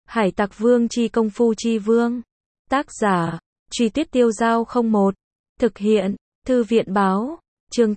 Hải Tặc Vương chi công phu chi vương. Tác giả, Truy Tuyết Tiêu Dao 01. Thực hiện, Thư viện báo. Chương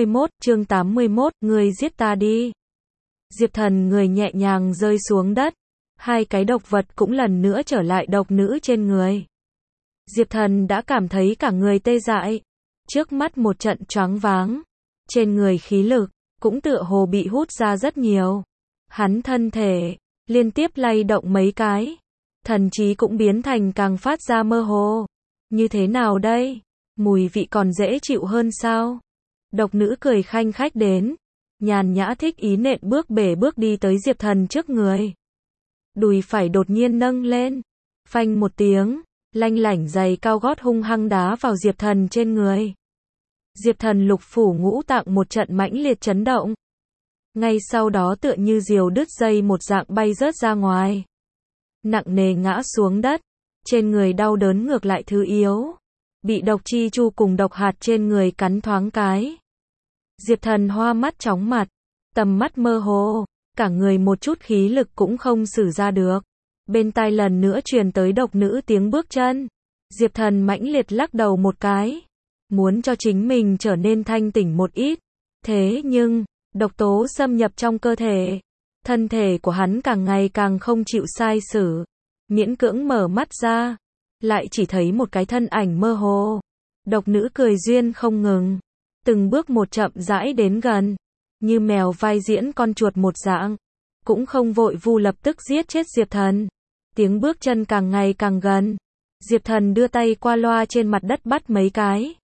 81, người giết ta đi. Diệp Thần người nhẹ nhàng rơi xuống đất. Hai cái độc vật cũng lần nữa trở lại độc nữ trên người. Diệp Thần đã cảm thấy cả người tê dại. Trước mắt một trận choáng váng. Trên người khí lực, cũng tựa hồ bị hút ra rất nhiều. Hắn thân thể, liên tiếp lay động mấy cái. Thần trí cũng biến thành càng phát ra mơ hồ. Như thế nào đây? Mùi vị còn dễ chịu hơn sao? Độc nữ cười khanh khách đến. Nhàn nhã thích ý nện bước bể bước đi tới Diệp Thần trước người. Đùi phải đột nhiên nâng lên. Phanh một tiếng, lanh lảnh giày cao gót hung hăng đá vào Diệp Thần trên người. Diệp Thần lục phủ ngũ tạng một trận mãnh liệt chấn động. Ngay sau đó tựa như diều đứt dây một dạng bay rớt ra ngoài. Nặng nề ngã xuống đất. Trên người đau đớn ngược lại thứ yếu. Bị độc chi chu cùng độc hạt trên người cắn thoáng cái. Diệp Thần hoa mắt chóng mặt. Tầm mắt mơ hồ. Cả người một chút khí lực cũng không sử ra được. Bên tai lần nữa truyền tới độc nữ tiếng bước chân. Diệp Thần mãnh liệt lắc đầu một cái. Muốn cho chính mình trở nên thanh tỉnh một ít. Thế nhưng, độc tố xâm nhập trong cơ thể. Thân thể của hắn càng ngày càng không chịu sai sử. Miễn cưỡng mở mắt ra. Lại chỉ thấy một cái thân ảnh mơ hồ. Độc nữ cười duyên không ngừng. Từng bước một chậm rãi đến gần. Như mèo vai diễn con chuột một dạng. Cũng không vội vu lập tức giết chết Diệp Thần. Tiếng bước chân càng ngày càng gần. Diệp Thần đưa tay qua loa trên mặt đất bắt mấy cái.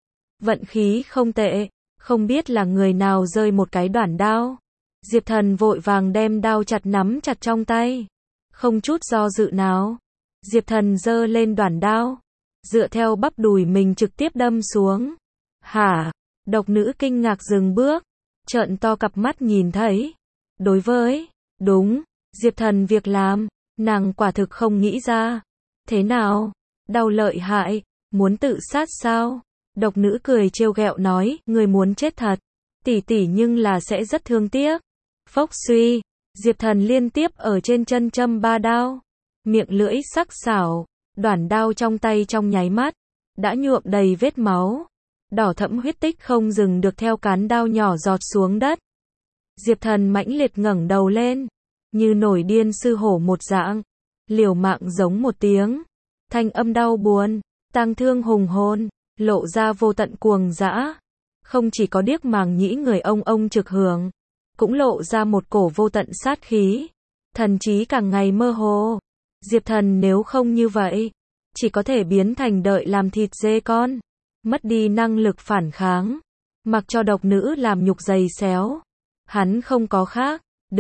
Vận khí không tệ. Không biết là người nào rơi một cái đoản đao. Diệp Thần vội vàng đem đao chặt nắm chặt trong tay. Không chút do dự nào. Diệp Thần giơ lên đoản đao. Dựa theo bắp đùi mình trực tiếp đâm xuống. Hả? Độc nữ kinh ngạc dừng bước. Trợn to cặp mắt nhìn thấy. Đối với, đúng, Diệp Thần việc làm, nàng quả thực không nghĩ ra. Thế nào? Đau lợi hại, muốn tự sát sao? Độc nữ cười trêu ghẹo nói, người muốn chết thật. Tỷ tỷ nhưng là sẽ rất thương tiếc. Phốc suy, Diệp Thần liên tiếp ở trên chân châm 3 đao. Miệng lưỡi sắc sảo, đoản đao trong tay trong nháy mắt, đã nhuộm đầy vết máu. Đỏ thẫm huyết tích không dừng được theo cán đao nhỏ giọt xuống đất. Diệp Thần mãnh liệt ngẩng đầu lên, như nổi điên sư hổ một dạng, liều mạng giống một tiếng, thanh âm đau buồn, tang thương hùng hồn, lộ ra vô tận cuồng dã. Không chỉ có điếc màng nhĩ người ông trực hưởng, cũng lộ ra một cổ vô tận sát khí. Thần trí càng ngày mơ hồ. Diệp Thần nếu không như vậy, chỉ có thể biến thành đợi làm thịt dê con, mất đi năng lực phản kháng, mặc cho độc nữ làm nhục giày xéo. Hắn không có khác,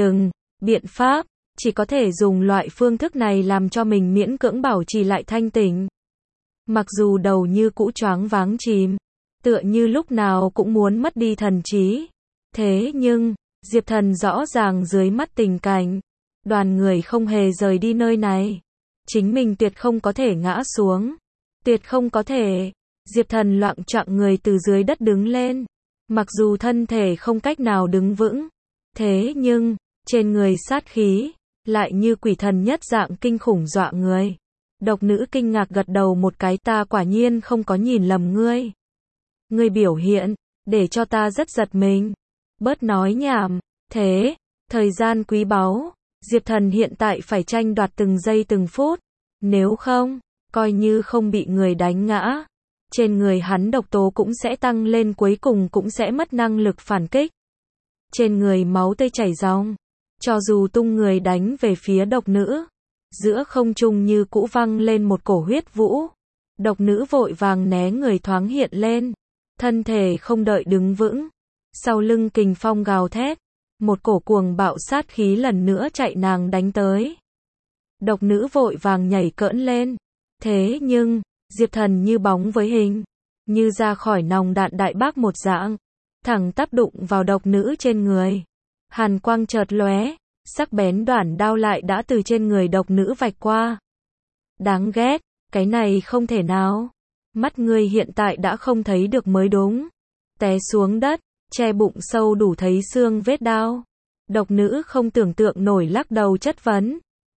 biện pháp, chỉ có thể dùng loại phương thức này làm cho mình miễn cưỡng bảo trì lại thanh tỉnh. Mặc dù đầu như cũ choáng váng chìm, tựa như lúc nào cũng muốn mất đi thần trí. Thế nhưng, Diệp Thần rõ ràng dưới mắt tình cảnh, đoàn người không hề rời đi nơi này. Chính mình tuyệt không có thể ngã xuống. Tuyệt không có thể. Diệp Thần loạng choạng người từ dưới đất đứng lên. Mặc dù thân thể không cách nào đứng vững. Thế nhưng, trên người sát khí, lại như quỷ thần nhất dạng kinh khủng dọa người. Độc nữ kinh ngạc gật đầu một cái, ta quả nhiên không có nhìn lầm ngươi. Ngươi biểu hiện, để cho ta rất giật mình. Bớt nói nhảm, thế, thời gian quý báu, Diệp Thần hiện tại phải tranh đoạt từng giây từng phút. Nếu không, coi như không bị người đánh ngã. Trên người hắn độc tố cũng sẽ tăng lên, cuối cùng cũng sẽ mất năng lực phản kích. Trên người máu tươi chảy ròng. Cho dù tung người đánh về phía độc nữ, giữa không trung như cũ văng lên một cổ huyết vũ. Độc nữ vội vàng né người thoáng hiện lên. Thân thể không đợi đứng vững. Sau lưng kình phong gào thét. Một cổ cuồng bạo sát khí lần nữa chạy nàng đánh tới. Độc nữ vội vàng nhảy cỡn lên. Thế nhưng, Diệp Thần như bóng với hình. Như ra khỏi nòng đạn đại bác một dạng. Thẳng tắp đụng vào độc nữ trên người. Hàn quang chợt lóe. Sắc bén đoản đao lại đã từ trên người độc nữ vạch qua. Đáng ghét, cái này không thể nào. Mắt ngươi hiện tại đã không thấy được mới đúng. Té xuống đất, che bụng sâu đủ thấy xương vết đao. Độc nữ không tưởng tượng nổi lắc đầu chất vấn.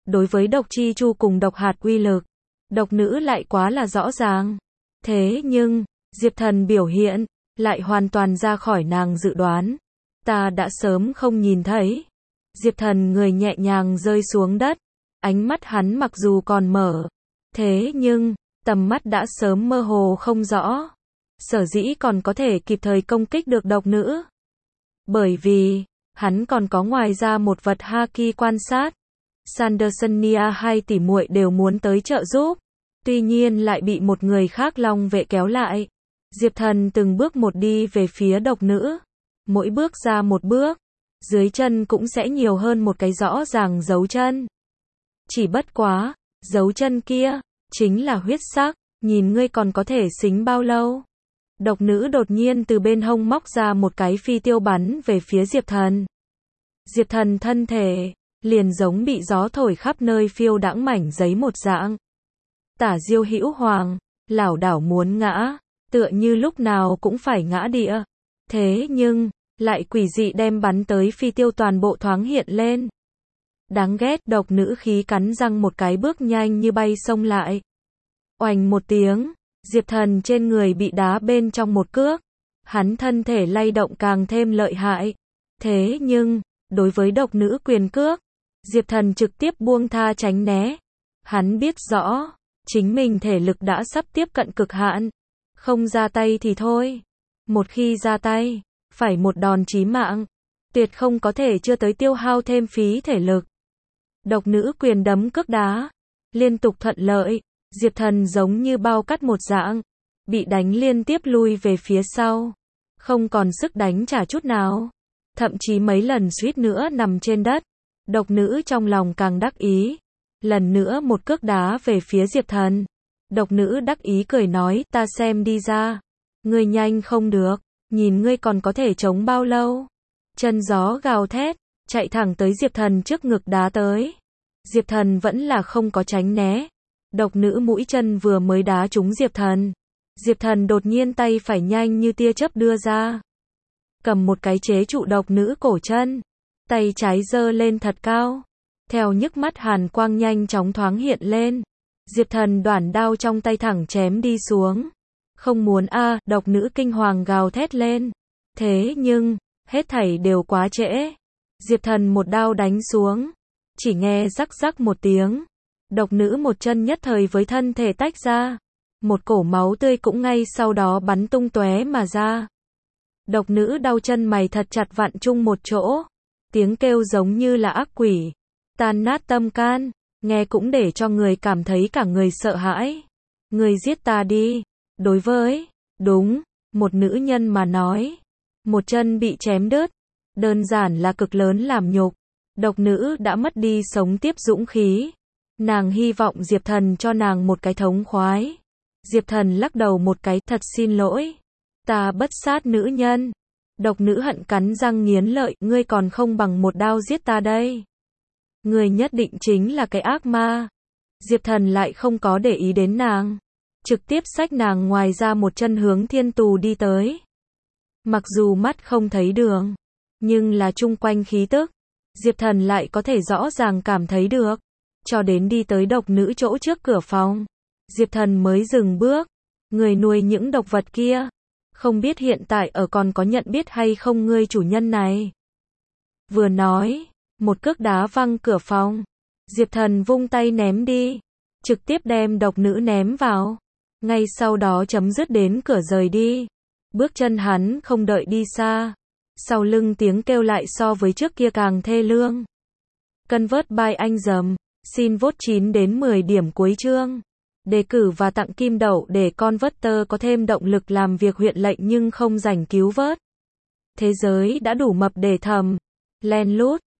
đối với độc chi chu cùng độc hạt uy lực, độc nữ lại quá là rõ ràng. Thế nhưng, Diệp Thần biểu hiện, lại hoàn toàn ra khỏi nàng dự đoán. Ta đã sớm không nhìn thấy. Diệp Thần người nhẹ nhàng rơi xuống đất, ánh mắt hắn mặc dù còn mở, thế nhưng, tầm mắt đã sớm mơ hồ không rõ. Sở dĩ còn có thể kịp thời công kích được độc nữ. Bởi vì, hắn còn có ngoài ra một vật Haki quan sát. Sandersonia hai tỷ muội đều muốn tới trợ giúp. Tuy nhiên lại bị một người khác Long vệ kéo lại. Diệp Thần từng bước một đi về phía độc nữ. Mỗi bước ra một bước, dưới chân cũng sẽ nhiều hơn một cái rõ ràng dấu chân. Chỉ bất quá, dấu chân kia, chính là huyết sắc, nhìn ngươi còn có thể xính bao lâu. Độc nữ đột nhiên từ bên hông móc ra một cái phi tiêu bắn về phía Diệp Thần. Diệp Thần thân thể, liền giống bị gió thổi khắp nơi phiêu đãng mảnh giấy một dạng. Tả diêu hữu hoàng, lảo đảo muốn ngã, tựa như lúc nào cũng phải ngã địa. Thế nhưng, lại quỷ dị đem bắn tới phi tiêu toàn bộ thoáng hiện lên. Đáng ghét, độc nữ khí cắn răng một cái bước nhanh như bay xông lại. Oành một tiếng, Diệp Thần trên người bị đá bên trong một cước. Hắn thân thể lay động càng thêm lợi hại. Thế nhưng, đối với độc nữ quyền cước, Diệp Thần trực tiếp buông tha tránh né. Hắn biết rõ, chính mình thể lực đã sắp tiếp cận cực hạn. Không ra tay thì thôi. Một khi ra tay, phải một đòn chí mạng. Tuyệt không có thể chưa tới tiêu hao thêm phí thể lực. Độc nữ quyền đấm cước đá, liên tục thuận lợi. Diệp Thần giống như bao cắt một dạng, bị đánh liên tiếp lui về phía sau. Không còn sức đánh trả chút nào. Thậm chí mấy lần suýt nữa nằm trên đất. Độc nữ trong lòng càng đắc ý. Lần nữa một cước đá về phía Diệp Thần. Độc nữ đắc ý cười nói, ta xem đi ra. Ngươi nhanh không được, nhìn ngươi còn có thể chống bao lâu. Chân gió gào thét, chạy thẳng tới Diệp Thần trước ngực đá tới. Diệp Thần vẫn là không có tránh né. Độc nữ mũi chân vừa mới đá trúng Diệp Thần. Diệp Thần đột nhiên tay phải nhanh như tia chớp đưa ra. Cầm một cái chế trụ độc nữ cổ chân. Tay trái giơ lên thật cao. Theo nhức mắt hàn quang nhanh chóng thoáng hiện lên. Diệp Thần đoản đao trong tay thẳng chém đi xuống. Không muốn a, độc nữ kinh hoàng gào thét lên. Thế nhưng, hết thảy đều quá trễ. Diệp Thần một đao đánh xuống. Chỉ nghe rắc rắc một tiếng. Độc nữ một chân nhất thời với thân thể tách ra. Một cổ máu tươi cũng ngay sau đó bắn tung tóe mà ra. Độc nữ đau chân mày thật chặt vặn chung một chỗ. Tiếng kêu giống như là ác quỷ. Tan nát tâm can. Nghe cũng để cho người cảm thấy cả người sợ hãi. Người giết ta đi. Đối với, đúng, một nữ nhân mà nói. Một chân bị chém đứt. Đơn giản là cực lớn làm nhục. Độc nữ đã mất đi sống tiếp dũng khí. Nàng hy vọng Diệp Thần cho nàng một cái thống khoái. Diệp Thần lắc đầu một cái, thật xin lỗi. Ta bất sát nữ nhân. Độc nữ hận cắn răng nghiến lợi, ngươi còn không bằng một đao giết ta đây. Ngươi nhất định chính là cái ác ma. Diệp Thần lại không có để ý đến nàng. Trực tiếp xách nàng ngoài ra một chân hướng thiên tù đi tới. Mặc dù mắt không thấy đường, nhưng là chung quanh khí tức, Diệp Thần lại có thể rõ ràng cảm thấy được. Cho đến đi tới độc nữ chỗ trước cửa phòng, Diệp Thần mới dừng bước. Người nuôi những độc vật kia, không biết hiện tại ở còn có nhận biết hay không ngươi chủ nhân này. Vừa nói, một cước đá văng cửa phòng. Diệp Thần vung tay ném đi, trực tiếp đem độc nữ ném vào. Ngay sau đó chấm dứt đến cửa rời đi. Bước chân hắn không đợi đi xa. Sau lưng tiếng kêu lại so với trước kia càng thê lương. Convert by anh dầm. Xin vote 9 đến 10 điểm cuối chương. Đề cử và tặng kim đậu để Converter có thêm động lực làm việc huyện lệnh nhưng không rảnh cứu vớt. Thế giới đã đủ mập để thầm. Len lút.